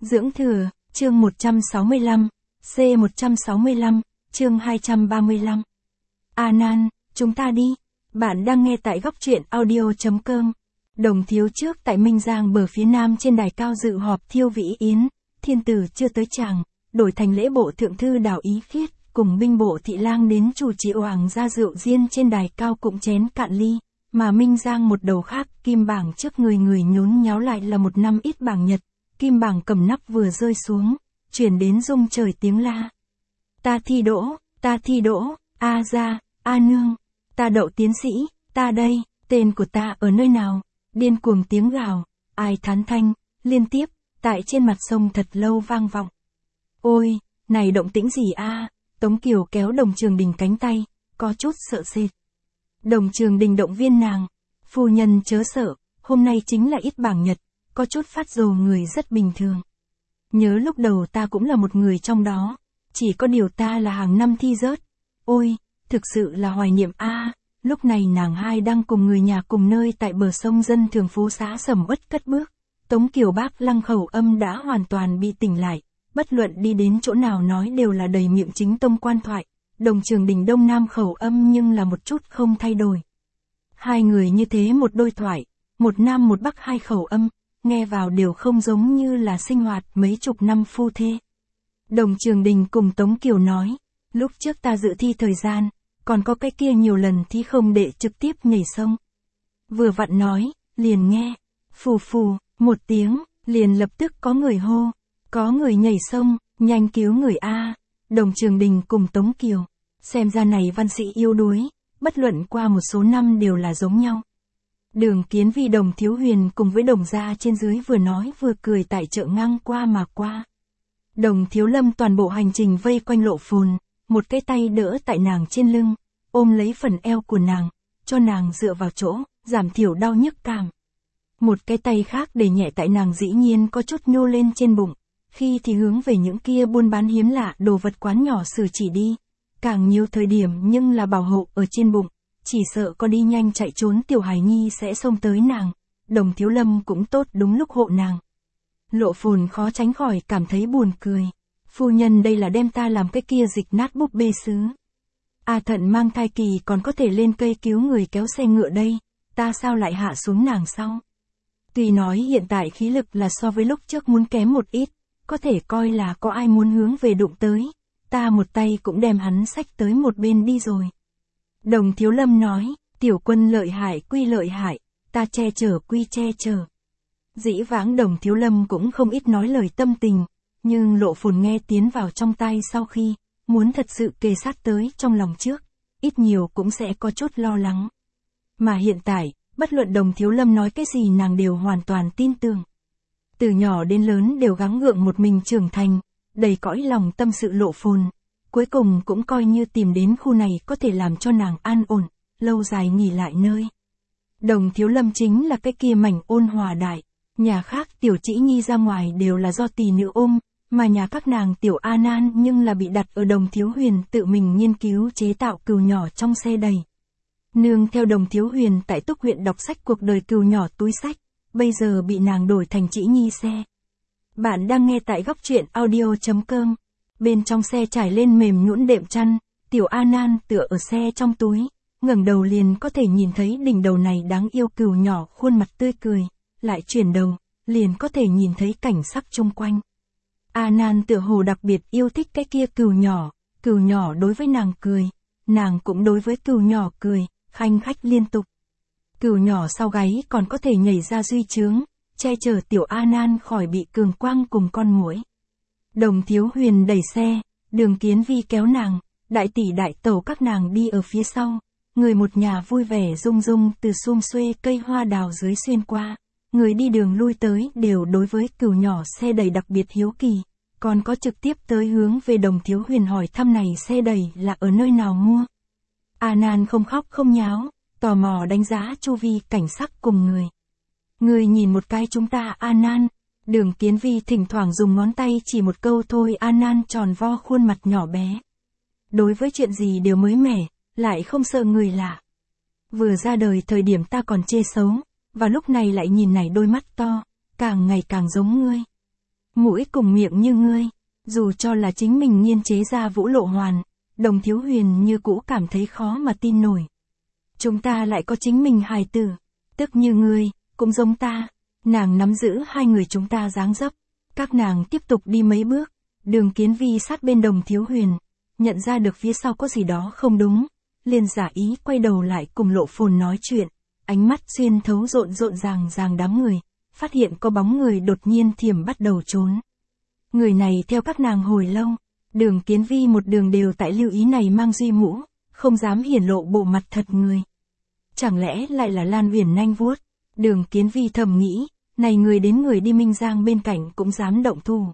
Dưỡng thừa, chương 165, C165, chương 235. A Nan, chúng ta đi. Bạn đang nghe tại góc truyện audio.com. Đồng thiếu trước tại Minh Giang bờ phía nam trên đài cao dự họp Thiêu Vĩ Yến, thiên tử chưa tới chàng, đổi thành lễ bộ thượng thư Đào Ý Khiết, cùng binh bộ thị lang đến chủ trì oảng ra rượu riêng trên đài cao cụm chén cạn ly, mà Minh Giang một đầu khác kim bảng trước người nhốn nháo lại là một năm ít bảng nhật, kim bảng cầm nắp vừa rơi xuống, chuyển đến rung trời tiếng la. Ta thi đỗ, a ra, a nương, ta đậu tiến sĩ, ta đây, tên của ta ở nơi nào, điên cuồng tiếng gào, ai thán thanh, liên tiếp, tại trên mặt sông thật lâu vang vọng. Ôi, này động tĩnh gì a? Tống Kiều kéo Đồng Trường Đình cánh tay, có chút sợ sệt. Đồng Trường Đình động viên nàng, phu nhân chớ sợ, hôm nay chính là ít bảng nhật, có chút phát rồ người rất bình thường. Nhớ lúc đầu ta cũng là một người trong đó, chỉ có điều ta là hàng năm thi rớt. Ôi, thực sự là hoài niệm a. Lúc này nàng hai đang cùng người nhà cùng nơi tại bờ sông dân thường phố xá sầm uất cất bước. Tống Kiều bác Lăng khẩu âm đã hoàn toàn bị tỉnh lại, bất luận đi đến chỗ nào nói đều là đầy miệng chính tông quan thoại. Đồng Trường Đình đông nam khẩu âm nhưng là một chút không thay đổi. Hai người như thế một đôi thoại, một nam một bắc hai khẩu âm, nghe vào đều không giống như là sinh hoạt mấy chục năm phu thê. Đồng Trường Đình cùng Tống Kiều nói, lúc trước ta dự thi thời gian, còn có cái kia nhiều lần thi không để trực tiếp nhảy sông. Vừa vặn nói, liền nghe, phù phù, một tiếng, liền lập tức có người hô, có người nhảy sông, nhanh cứu người a. Đồng Trường Đình cùng Tống Kiều, xem ra này văn sĩ yếu đuối, bất luận qua một số năm đều là giống nhau. Đường Kiến Vi Đồng Thiếu Huyền cùng với Đồng gia trên dưới vừa nói vừa cười tại chợ ngang qua mà qua. Đồng Thiếu Lâm toàn bộ hành trình vây quanh Lộ Phồn, một cái tay đỡ tại nàng trên lưng, ôm lấy phần eo của nàng, cho nàng dựa vào chỗ, giảm thiểu đau nhức cảm. Một cái tay khác để nhẹ tại nàng dĩ nhiên có chút nhô lên trên bụng, khi thì hướng về những kia buôn bán hiếm lạ đồ vật quán nhỏ xử chỉ đi. Càng nhiều thời điểm nhưng là bảo hộ ở trên bụng, chỉ sợ có đi nhanh chạy trốn tiểu hài nhi sẽ xông tới nàng. Đồng Thiếu Lâm cũng tốt đúng lúc hộ nàng. Lộ Phồn khó tránh khỏi cảm thấy buồn cười. Phu nhân đây là đem ta làm cái kia dịch nát búp bê sứ. A Thận mang thai kỳ còn có thể lên cây cứu người kéo xe ngựa đây, ta sao lại hạ xuống nàng sau? Tuy nói hiện tại khí lực là so với lúc trước muốn kém một ít, có thể coi là có ai muốn hướng về đụng tới, ta một tay cũng đem hắn xách tới một bên đi rồi. Đồng Thiếu Lâm nói, tiểu quân lợi hại quy lợi hại, ta che chở quy che chở. Dĩ vãng Đồng Thiếu Lâm cũng không ít nói lời tâm tình, nhưng Lộ Phồn nghe tiến vào trong tai sau khi, muốn thật sự kề sát tới trong lòng trước, ít nhiều cũng sẽ có chút lo lắng. Mà hiện tại, bất luận Đồng Thiếu Lâm nói cái gì nàng đều hoàn toàn tin tưởng. Từ nhỏ đến lớn đều gắng gượng một mình trưởng thành, đầy cõi lòng tâm sự Lộ Phồn, cuối cùng cũng coi như tìm đến khu này có thể làm cho nàng an ổn, lâu dài nghỉ lại nơi. Đồng Thiếu Lâm chính là cái kia mảnh ôn hòa đại, nhà khác tiểu Trĩ Nhi ra ngoài đều là do tỷ nữ ôm, mà nhà các nàng tiểu A Nan nhưng là bị đặt ở Đồng Thiếu Huyền tự mình nghiên cứu chế tạo cừu nhỏ trong xe đầy. Nương theo Đồng Thiếu Huyền tại Túc huyện đọc sách cuộc đời cừu nhỏ túi sách, bây giờ bị nàng đổi thành Trĩ Nhi xe. Bạn đang nghe tại góc truyện audio.com. Bên trong xe trải lên mềm nhũn đệm chăn, tiểu A Nan tựa ở xe trong túi, ngẩng đầu liền có thể nhìn thấy đỉnh đầu này đáng yêu cừu nhỏ khuôn mặt tươi cười, lại chuyển đầu, liền có thể nhìn thấy cảnh sắc chung quanh. A Nan tựa hồ đặc biệt yêu thích cái kia cừu nhỏ đối với nàng cười, nàng cũng đối với cừu nhỏ cười, khanh khách liên tục. Cừu nhỏ sau gáy còn có thể nhảy ra duy chướng, che chở tiểu A Nan khỏi bị cường quang cùng con muỗi. Đồng Thiếu Huyền đẩy xe, Đường Kiến Vi kéo nàng, đại tỷ đại tẩu các nàng đi ở phía sau, người một nhà vui vẻ rung rung từ sum xuê cây hoa đào dưới xuyên qua, người đi đường lui tới đều đối với cừu nhỏ xe đầy đặc biệt hiếu kỳ, còn có trực tiếp tới hướng về Đồng Thiếu Huyền hỏi thăm này xe đầy là ở nơi nào mua. A Nan không khóc không nháo, tò mò đánh giá chu vi cảnh sắc cùng người. Người nhìn một cái chúng ta A Nan. Đường Kiến Vi thỉnh thoảng dùng ngón tay chỉ một câu thôi. A Nan tròn vo khuôn mặt nhỏ bé. Đối với chuyện gì đều mới mẻ, lại không sợ người lạ. Vừa ra đời thời điểm ta còn chê xấu, và lúc này lại nhìn này đôi mắt to, càng ngày càng giống ngươi. mũi cùng miệng như ngươi. Dù cho là chính mình nghiên chế ra Vũ Lộ Hoàn, Đồng Thiếu Huyền như cũ cảm thấy khó mà tin nổi. Chúng ta lại có chính mình hài tử, tức như ngươi, cũng giống ta. Nàng nắm giữ hai người chúng ta dáng dấp. Các nàng tiếp tục đi mấy bước, Đường Kiến Vi sát bên Đồng Thiếu Huyền, nhận ra được phía sau có gì đó không đúng, liền giả ý quay đầu lại cùng Lộ Phồn nói chuyện, ánh mắt xuyên thấu rộn ràng đám người, phát hiện có bóng người đột nhiên thiểm bắt đầu trốn. Người này theo các nàng hồi lâu, Đường Kiến Vi một đường đều tại lưu ý này mang duy mũ, không dám hiển lộ bộ mặt thật người. Chẳng lẽ lại là Lan Uyển nanh vuốt? Đường Kiến Vi thầm nghĩ, này người đến người đi Minh Giang bên cạnh cũng dám động thủ.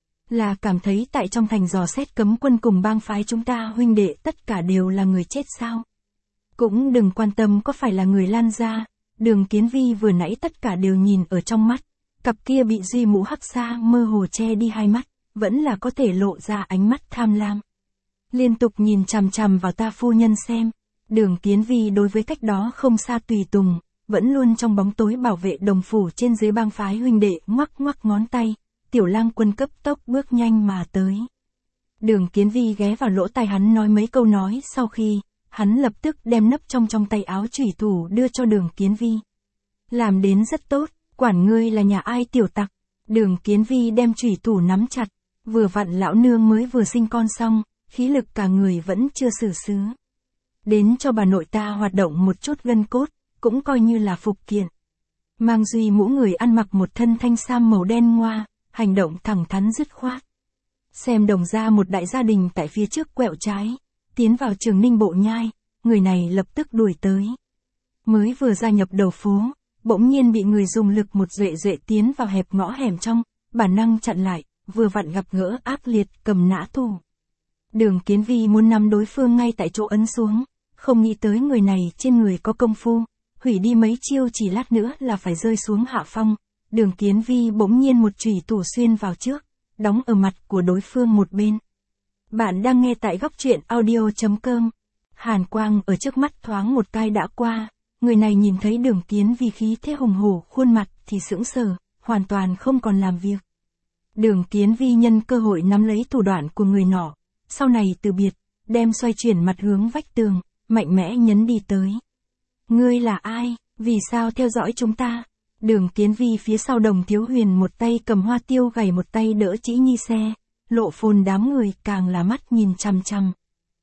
Là cảm thấy tại trong thành dò xét cấm quân cùng bang phái chúng ta huynh đệ tất cả đều là người chết sao? Cũng đừng quan tâm có phải là người Lan gia, Đường Kiến Vi vừa nãy tất cả đều nhìn ở trong mắt, cặp kia bị duy mũ hắc xa mơ hồ che đi hai mắt, vẫn là có thể lộ ra ánh mắt tham lam. Liên tục nhìn chằm chằm vào ta phu nhân xem, Đường Kiến Vi đối với cách đó không xa tùy tùng, vẫn luôn trong bóng tối bảo vệ đồng phủ trên dưới bang phái huynh đệ ngoắc ngón tay, Tiểu Lang Quân cấp tốc bước nhanh mà tới. Đường Kiến Vi ghé vào lỗ tai hắn nói mấy câu nói sau khi, hắn lập tức đem nấp trong tay áo chủy thủ đưa cho Đường Kiến Vi. Làm đến rất tốt, quản ngươi là nhà ai tiểu tặc. Đường Kiến Vi đem chủy thủ nắm chặt, vừa vặn lão nương mới vừa sinh con xong, khí lực cả người vẫn chưa xử xứ. Đến cho bà nội ta hoạt động một chút gân cốt, cũng coi như là phục kiện. Mang duy mũ người ăn mặc một thân thanh sam màu đen ngoa, hành động thẳng thắn dứt khoát. Xem Đồng gia một đại gia đình tại phía trước quẹo trái, tiến vào Trường Ninh Bộ Nhai, người này lập tức đuổi tới. Mới vừa gia nhập đầu phố, bỗng nhiên bị người dùng lực một duệ tiến vào hẹp ngõ hẻm trong, bản năng chặn lại, vừa vặn gặp gỡ ác liệt cầm nã thủ. Đường Kiến Vi muốn nắm đối phương ngay tại chỗ ấn xuống, không nghĩ tới người này trên người có công phu, hủy đi mấy chiêu chỉ lát nữa là phải rơi xuống hạ phong. Đường Kiến Vi bỗng nhiên một chủy thủ xuyên vào trước, đóng ở mặt của đối phương một bên. Bạn đang nghe tại góc truyện audio.com. Hàn quang ở trước mắt thoáng một cái đã qua, người này nhìn thấy Đường Kiến Vi khí thế hùng hổ khuôn mặt thì sững sờ, hoàn toàn không còn làm việc. Đường Kiến Vi nhân cơ hội nắm lấy thủ đoạn của người nọ, sau này từ biệt, đem xoay chuyển mặt hướng vách tường, mạnh mẽ nhấn đi tới. Ngươi là ai, vì sao theo dõi chúng ta? Đường Kiến Vi phía sau Đồng Thiếu Huyền một tay cầm hoa tiêu gảy một tay đỡ Chỉ Nhi xe, Lộ Phồn đám người càng là mắt nhìn chằm chằm.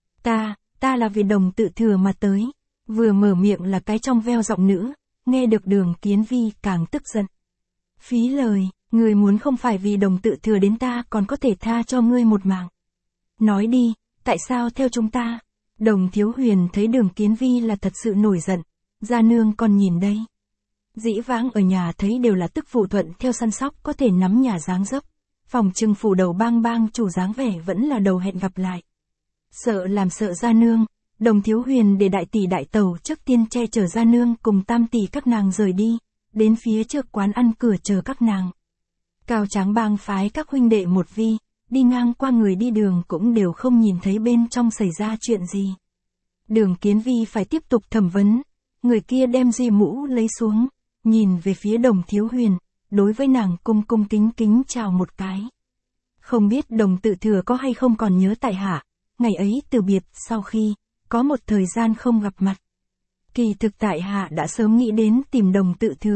Ta là vì Đồng Tự Thừa mà tới. Vừa mở miệng là cái trong veo giọng nữ, nghe được Đường Kiến Vi càng tức giận. Phí lời, người muốn không phải vì Đồng Tự Thừa đến ta còn có thể tha cho ngươi một mạng. Nói đi, tại sao theo chúng ta? Đồng Thiếu Huyền thấy Đường Kiến Vi là thật sự nổi giận, gia nương còn nhìn đây. Dĩ vãng ở nhà thấy đều là tức phụ thuận theo săn sóc có thể nắm nhà dáng dấp, phòng trừng phủ đầu bang chủ dáng vẻ vẫn là đầu hẹn gặp lại. Sợ làm sợ gia nương, Đồng Thiếu Huyền để đại tỷ đại tẩu trước tiên che chở gia nương cùng tam tỷ các nàng rời đi, đến phía trước quán ăn cửa chờ các nàng. Cao Tráng bang phái các huynh đệ một vi, đi ngang qua người đi đường cũng đều không nhìn thấy bên trong xảy ra chuyện gì. Đường Kiến Vi phải tiếp tục thẩm vấn, người kia đem duy mũ lấy xuống, nhìn về phía Đồng Thiếu Huyền, đối với nàng cung kính chào một cái. Không biết Đồng Tự Thừa có hay không còn nhớ tại hạ, ngày ấy từ biệt sau khi, có một thời gian không gặp mặt. Kỳ thực tại hạ đã sớm nghĩ đến tìm Đồng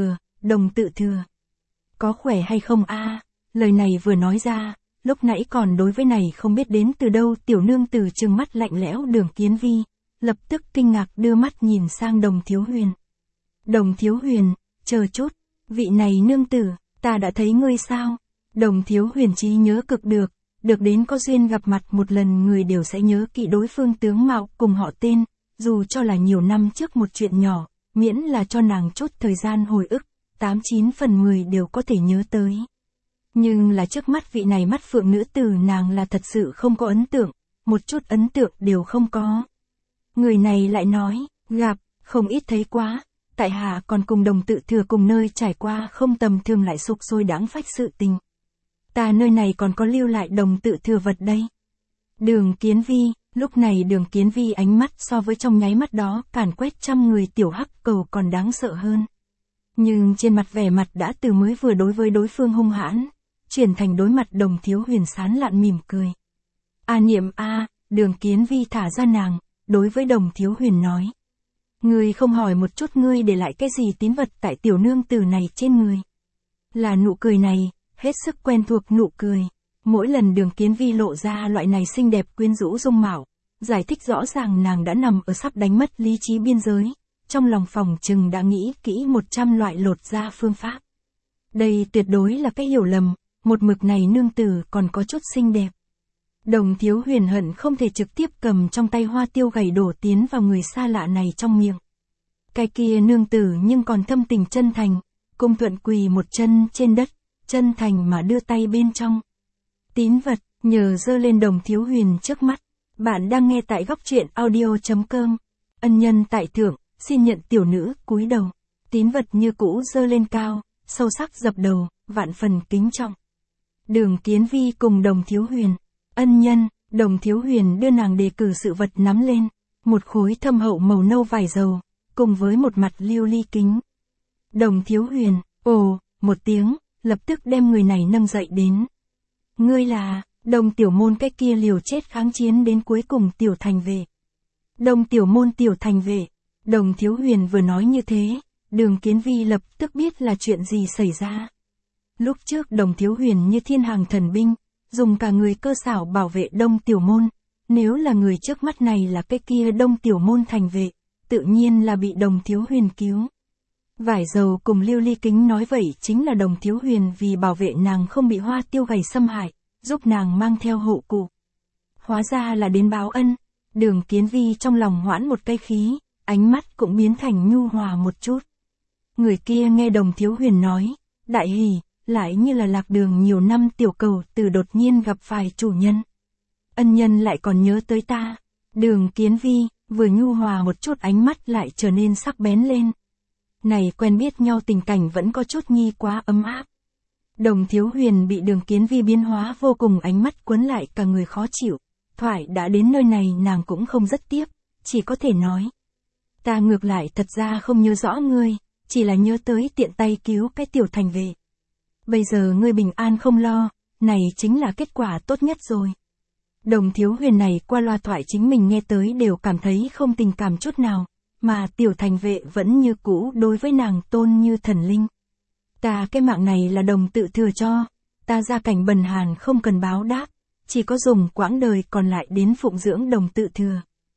Tự Thừa. Có khỏe hay không a? Lời này vừa nói ra, lúc nãy còn đối với này không biết đến từ đâu tiểu nương tử trừng mắt lạnh lẽo Đường Kiến Vi, lập tức kinh ngạc đưa mắt nhìn sang Đồng Thiếu Huyền. Đồng Thiếu Huyền, chờ chút, vị này nương tử, ta đã thấy ngươi sao? Đồng Thiếu Huyền trí nhớ cực được đến có duyên gặp mặt một lần người đều sẽ nhớ kỹ đối phương tướng mạo cùng họ tên, dù cho là nhiều năm trước một chuyện nhỏ, miễn là cho nàng chút thời gian hồi ức, 8-9 phần 10 đều có thể nhớ tới. Nhưng là trước mắt vị này mắt phượng nữ tử nàng là thật sự không có ấn tượng, một chút ấn tượng đều không có. Người này lại nói, gặp, không ít thấy quá, tại hạ còn cùng Đồng Tự Thừa cùng nơi trải qua không tầm thường lại sục sôi đáng phách sự tình. Ta nơi này còn có lưu lại Đồng Tự Thừa vật đây. Đường Kiến Vi, lúc này Đường Kiến Vi ánh mắt so với trong nháy mắt đó càn quét trăm người tiểu hắc cầu còn đáng sợ hơn. Nhưng trên mặt vẻ mặt đã từ mới vừa đối với đối phương hung hãn, chuyển thành đối mặt Đồng Thiếu Huyền sán lạn mỉm cười. A Niệm a, Đường Kiến Vi thả ra nàng, đối với Đồng Thiếu Huyền nói. Ngươi không hỏi một chút ngươi để lại cái gì tín vật tại tiểu nương tử này trên người. Là nụ cười này, hết sức quen thuộc nụ cười. Mỗi lần Đường Kiến Vi lộ ra loại này xinh đẹp quyến rũ dung mạo, giải thích rõ ràng nàng đã nằm ở sắp đánh mất lý trí biên giới, trong lòng phòng trừng đã nghĩ kỹ 100 loại lột da phương pháp. Đây tuyệt đối là cái hiểu lầm, một mực này nương tử còn có chút xinh đẹp. Đồng Thiếu Huyền hận không thể trực tiếp cầm trong tay hoa tiêu gầy đổ tiến vào người xa lạ này trong miệng. Cái kia nương tử nhưng còn thâm tình chân thành, cung thuận quỳ một chân trên đất, chân thành mà đưa tay bên trong. Tín vật, nhờ giơ lên Đồng Thiếu Huyền trước mắt. Bạn đang nghe tại góc truyện audio.com. Ân nhân tại thượng, xin nhận tiểu nữ cúi đầu. Tín vật như cũ giơ lên cao, sâu sắc dập đầu, vạn phần kính trọng. Đường Kiến Vi cùng Đồng Thiếu Huyền. Ân nhân, Đồng Thiếu Huyền đưa nàng đề cử sự vật nắm lên. Một khối thâm hậu màu nâu vải dầu, cùng với một mặt lưu ly kính. Đồng Thiếu Huyền, ồ, một tiếng, lập tức đem người này nâng dậy đến. Ngươi là, Đồng tiểu môn cái kia liều chết kháng chiến đến cuối cùng tiểu thành vệ. Đồng tiểu môn tiểu thành vệ. Đồng Thiếu Huyền vừa nói như thế, Đường Kiến Vi lập tức biết là chuyện gì xảy ra. Lúc trước Đồng Thiếu Huyền như thiên hàng thần binh, dùng cả người cơ xảo bảo vệ Đông tiểu môn. Nếu là người trước mắt này là cái kia Đông tiểu môn thành vệ, tự nhiên là bị Đồng Thiếu Huyền cứu. Vải dầu cùng lưu ly kính nói vậy chính là Đồng Thiếu Huyền vì bảo vệ nàng không bị hoa tiêu gầy xâm hại, giúp nàng mang theo hộ cụ. Hóa ra là đến báo ân. Đường Kiến Vi trong lòng hoãn một cây khí, ánh mắt cũng biến thành nhu hòa một chút. Người kia nghe Đồng Thiếu Huyền nói, đại hỉ, lại như là lạc đường nhiều năm tiểu cầu từ đột nhiên gặp phải chủ nhân. Ân nhân lại còn nhớ tới ta. Đường Kiến Vi, vừa nhu hòa một chút ánh mắt lại trở nên sắc bén lên. Này quen biết nhau tình cảnh vẫn có chút nhi quá ấm áp. Đồng Thiếu Huyền bị Đường Kiến Vi biến hóa vô cùng ánh mắt quấn lại cả người khó chịu. Thoại đã đến nơi này nàng cũng không rất tiếp, chỉ có thể nói. Ta ngược lại thật ra không nhớ rõ ngươi, chỉ là nhớ tới tiện tay cứu cái tiểu thành vệ. Bây giờ ngươi bình an không lo, này chính là kết quả tốt nhất rồi. Đồng Thiếu Huyền này qua loa thoại chính mình nghe tới đều cảm thấy không tình cảm chút nào, mà tiểu thành vệ vẫn như cũ đối với nàng tôn như thần linh. Ta cái mạng này là Đồng tự thừa cho, ta gia cảnh bần hàn không cần báo đáp, chỉ có dùng quãng đời còn lại đến phụng dưỡng Đồng tự thừa.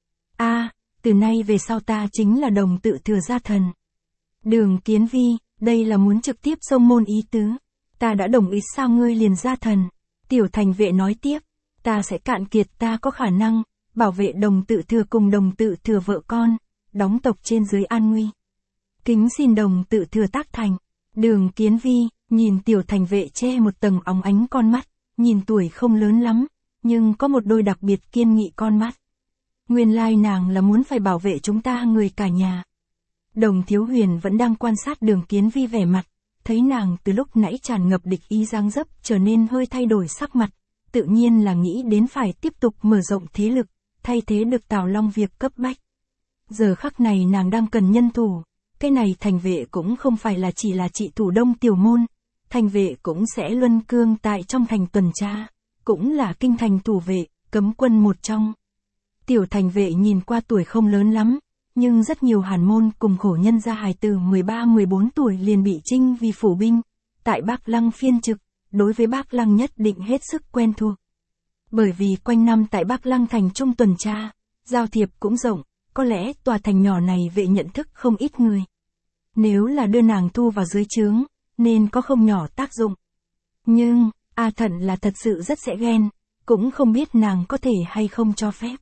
Từ nay về sau ta chính là Đồng tự thừa gia thần. Đường Kiến Vi, đây là muốn trực tiếp xông môn ý tứ. Ta đã đồng ý sao ngươi liền gia thần. Tiểu thành vệ nói tiếp, ta sẽ cạn kiệt ta có khả năng, bảo vệ Đồng tự thừa cùng Đồng tự thừa vợ con, đóng tộc trên dưới an nguy. Kính xin Đồng tự thừa tác thành. Đường Kiến Vi, nhìn tiểu thành vệ che một tầng óng ánh con mắt, nhìn tuổi không lớn lắm, nhưng có một đôi đặc biệt kiên nghị con mắt. Nguyên lai nàng là muốn phải bảo vệ chúng ta người cả nhà. Đồng Thiếu Huyền vẫn đang quan sát Đường Kiến Vi vẻ mặt, thấy nàng từ lúc nãy tràn ngập địch ý dáng dấp trở nên hơi thay đổi sắc mặt, tự nhiên là nghĩ đến phải tiếp tục mở rộng thế lực, thay thế được Tào Long việc cấp bách. Giờ khắc này nàng đang cần nhân thủ, cái này thành vệ cũng không phải là chỉ là trị thủ Đông tiểu môn, thành vệ cũng sẽ luân cương tại trong thành tuần tra, cũng là kinh thành thủ vệ, cấm quân một trong. Tiểu thành vệ nhìn qua tuổi không lớn lắm, nhưng rất nhiều hàn môn cùng khổ nhân gia hài từ 13-14 tuổi liền bị trinh vì phủ binh, tại Bác Lăng phiên trực, đối với Bác Lăng nhất định hết sức quen thuộc. Bởi vì quanh năm tại Bác Lăng thành trung tuần tra, giao thiệp cũng rộng, có lẽ tòa thành nhỏ này vệ nhận thức không ít người. Nếu là đưa nàng thu vào dưới trướng, nên có không nhỏ tác dụng. Nhưng, A Thận là thật sự rất sẽ ghen, cũng không biết nàng có thể hay không cho phép.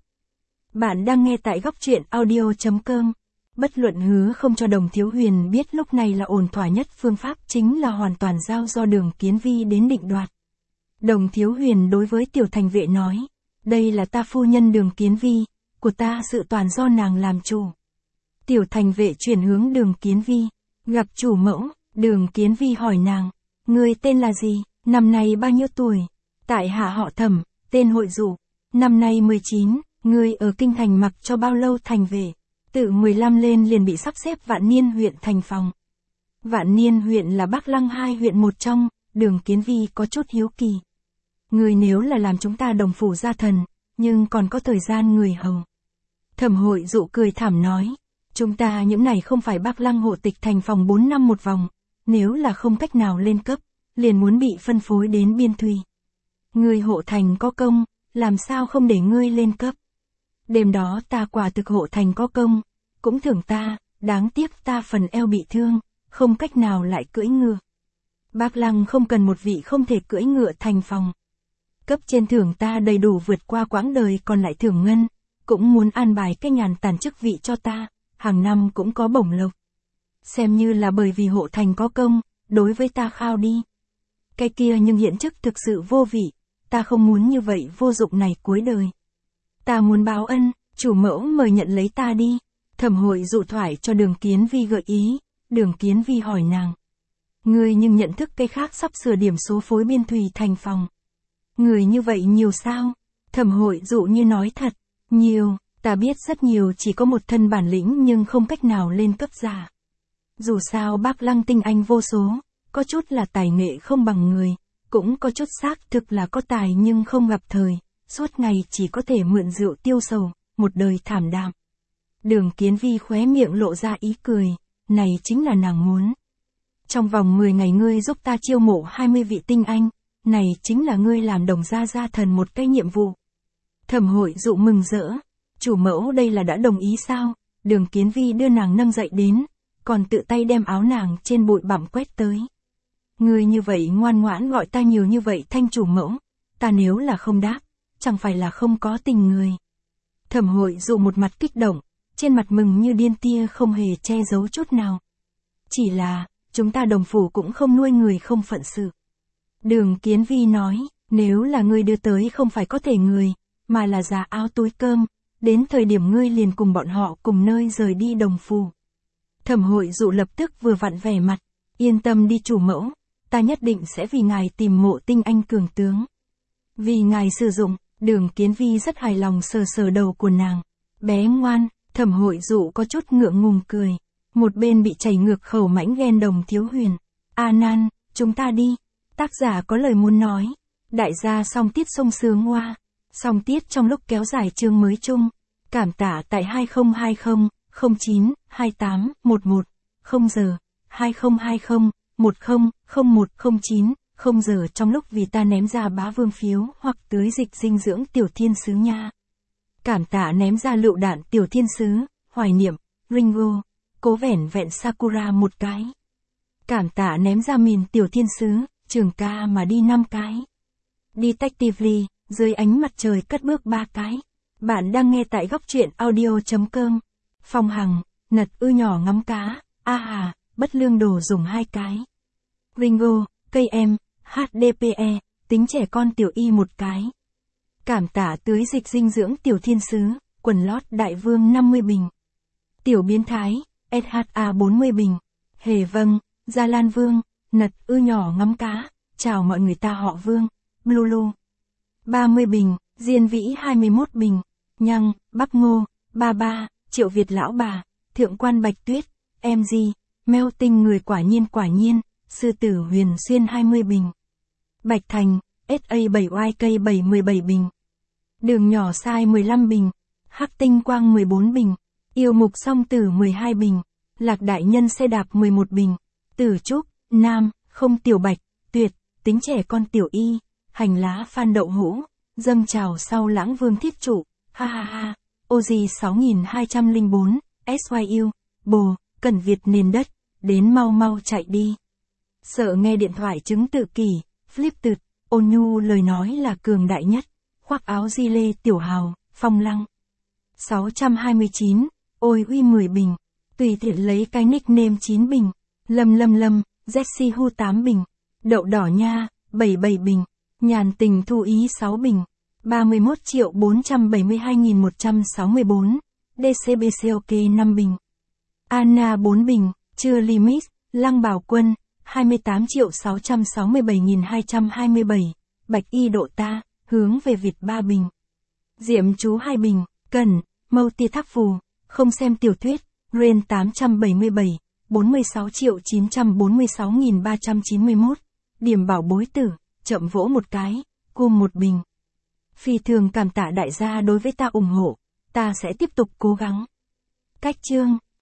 Bạn đang nghe tại góc truyện audio.com. Bất luận hứa không cho Đồng Thiếu Huyền biết lúc này là ổn thỏa nhất phương pháp chính là hoàn toàn giao do Đường Kiến Vi đến định đoạt. Đồng Thiếu Huyền đối với tiểu thành vệ nói, đây là ta phu nhân Đường Kiến Vi, của ta sự toàn do nàng làm chủ. Tiểu thành vệ chuyển hướng Đường Kiến Vi, gặp chủ mẫu, Đường Kiến Vi hỏi nàng, ngươi tên là gì, năm nay bao nhiêu tuổi? Tại hạ họ Thẩm, tên Hội Dụ, năm nay 19, ngươi ở kinh thành mặc cho bao lâu thành vệ? Từ 15 lên liền bị sắp xếp Vạn Niên huyện thành phòng. Vạn Niên huyện là Bác Lăng 2 huyện một trong, Đường Kiến Vi có chút hiếu kỳ. Người nếu là làm chúng ta đồng phủ gia thần, nhưng còn có thời gian người hầu. Thẩm Hội Dụ cười thảm nói, chúng ta những này không phải Bác Lăng hộ tịch thành phòng 4 năm một vòng, nếu là không cách nào lên cấp, liền muốn bị phân phối đến biên thùy. Người hộ thành có công, làm sao không để ngươi lên cấp. Đêm đó ta quả thực hộ thành có công, cũng thưởng ta, đáng tiếc ta phần eo bị thương, không cách nào lại cưỡi ngựa. Bác Lăng không cần một vị không thể cưỡi ngựa thành phòng. Cấp trên thưởng ta đầy đủ vượt qua quãng đời còn lại thưởng ngân, cũng muốn an bài cái nhàn tản chức vị cho ta, hàng năm cũng có bổng lộc. Xem như là bởi vì hộ thành có công, đối với ta khao đi. Cái kia nhưng hiện chức thực sự vô vị, ta không muốn như vậy vô dụng này cuối đời. Ta muốn báo ân, chủ mẫu mời nhận lấy ta đi. Thẩm Hội Dụ thoại cho Đường Kiến Vi gợi ý, Đường Kiến Vi hỏi nàng. Người nhưng nhận thức cái khác sắp sửa điểm số phối biên thùy thành phòng. Người như vậy nhiều sao? Thẩm Hội Dụ như nói thật, nhiều, ta biết rất nhiều chỉ có một thân bản lĩnh nhưng không cách nào lên cấp giả. Dù sao Bác Lăng tinh anh vô số, có chút là tài nghệ không bằng người, cũng có chút xác thực là có tài nhưng không gặp thời, suốt ngày chỉ có thể mượn rượu tiêu sầu, một đời thảm đạm. Đường Kiến Vi khóe miệng lộ ra ý cười, này chính là nàng muốn. Trong vòng 10 ngày ngươi giúp ta chiêu mộ 20 vị tinh anh, này chính là ngươi làm đồng gia gia thần một cái nhiệm vụ. Thẩm Hội Dụ mừng rỡ, chủ mẫu đây là đã đồng ý sao? Đường Kiến Vi đưa nàng nâng dậy đến, còn tự tay đem áo nàng trên bụi bặm quét tới. Ngươi như vậy ngoan ngoãn gọi ta nhiều như vậy thanh chủ mẫu, ta nếu là không đáp, chẳng phải là không có tình người. Thẩm Hội Dụ một mặt kích động, trên mặt mừng như điên tia không hề che giấu chút nào. Chỉ là, chúng ta đồng phủ cũng không nuôi người không phận sự. Đường Kiến Vi nói, nếu là ngươi đưa tới không phải có thể người, mà là giá áo túi cơm, đến thời điểm ngươi liền cùng bọn họ cùng nơi rời đi đồng phủ. Thẩm Hội Dụ lập tức vừa vặn vẻ mặt, yên tâm đi chủ mẫu, ta nhất định sẽ vì ngài tìm mộ tinh anh cường tướng. Vì ngài sử dụng, Đường Kiến Vi rất hài lòng sờ sờ đầu của nàng. Bé ngoan, Thẩm Hội Dụ có chút ngượng ngùng cười. Một bên bị chảy ngược khẩu mãnh ghen đồng Thiếu Huyền. A Nan, chúng ta đi. Tác giả có lời muốn nói. Đại gia song tiết sông sướng hoa. Song tiết trong lúc kéo dài chương mới chung. Cảm tạ tại 2020 09 28 11 0 giờ 2020 10 01 09 0 giờ trong lúc vì ta ném ra bá vương phiếu hoặc tưới dịch dinh dưỡng tiểu thiên sứ nha. Cảm tạ ném ra lựu đạn tiểu thiên sứ, hoài niệm, Ringo, cố vẻn vẹn Sakura một cái. Cảm tạ ném ra mìn tiểu thiên sứ, trường ca mà đi 5 cái. Detectively, dưới ánh mặt trời cất bước 3 cái. Bạn đang nghe tại góc truyện audio.com. Phong Hằng, nật ư nhỏ ngắm cá, a hà, bất lương đồ dùng 2 cái. Ringo, cây em, HDPE, tính trẻ con tiểu y 1 cái. Cảm tạ tưới dịch dinh dưỡng tiểu thiên sứ, quần lót đại vương 50 bình. Tiểu biến thái, SHA 40 bình. Hề vâng, Gia Lan Vương, nật ư nhỏ ngắm cá, chào mọi người ta họ Vương, Blulu. 30 bình, Diên Vĩ 21 bình. Nhăng, Bắc Ngô, 33, Triệu Việt lão bà, Thượng quan Bạch Tuyết, MG, Meo tinh người quả nhiên, Sư tử Huyền Xuyên 20 bình. Bạch Thành, SA7YK7 17 bình. Đường nhỏ sai 15 bình. Hắc tinh quang 14 bình. Yêu mục song tử 12 bình. Lạc đại nhân xe đạp 11 bình. Tử Trúc, Nam, không tiểu Bạch, Tuyệt, tính trẻ con tiểu y, hành lá phan đậu hũ, dâng trào sau lãng vương thiết trụ, ha ha ha, Ozi 6204, SYU, bồ, Cẩn Việt nền đất, đến mau mau chạy đi. Sợ nghe điện thoại chứng tự kỷ, flip tụt, ôn nhu lời nói là cường đại nhất, khoác áo di lê tiểu hào, phong lăng. 629, ôi uy 10 bình, tùy tiện lấy cái nickname 9 bình, lâm, Jessie Hu 8 bình, đậu đỏ nha, 77 bình, nhàn tình thu ý 6 bình, 31.472.164, DCBCOK 5 bình, Anna 4 bình, chưa limit, Lăng Bảo Quân, 28.667.227, Bạch Y độ ta, hướng về Việt 3 bình, Diệm chú 2 bình, Cẩn, Mâu Tia Thác Phù, không xem tiểu thuyết, Ren 877, 46.946.391, Điểm bảo bối tử, chậm vỗ một cái, cum một bình. Phi thường cảm tạ đại gia đối với ta ủng hộ, ta sẽ tiếp tục cố gắng. Cách chương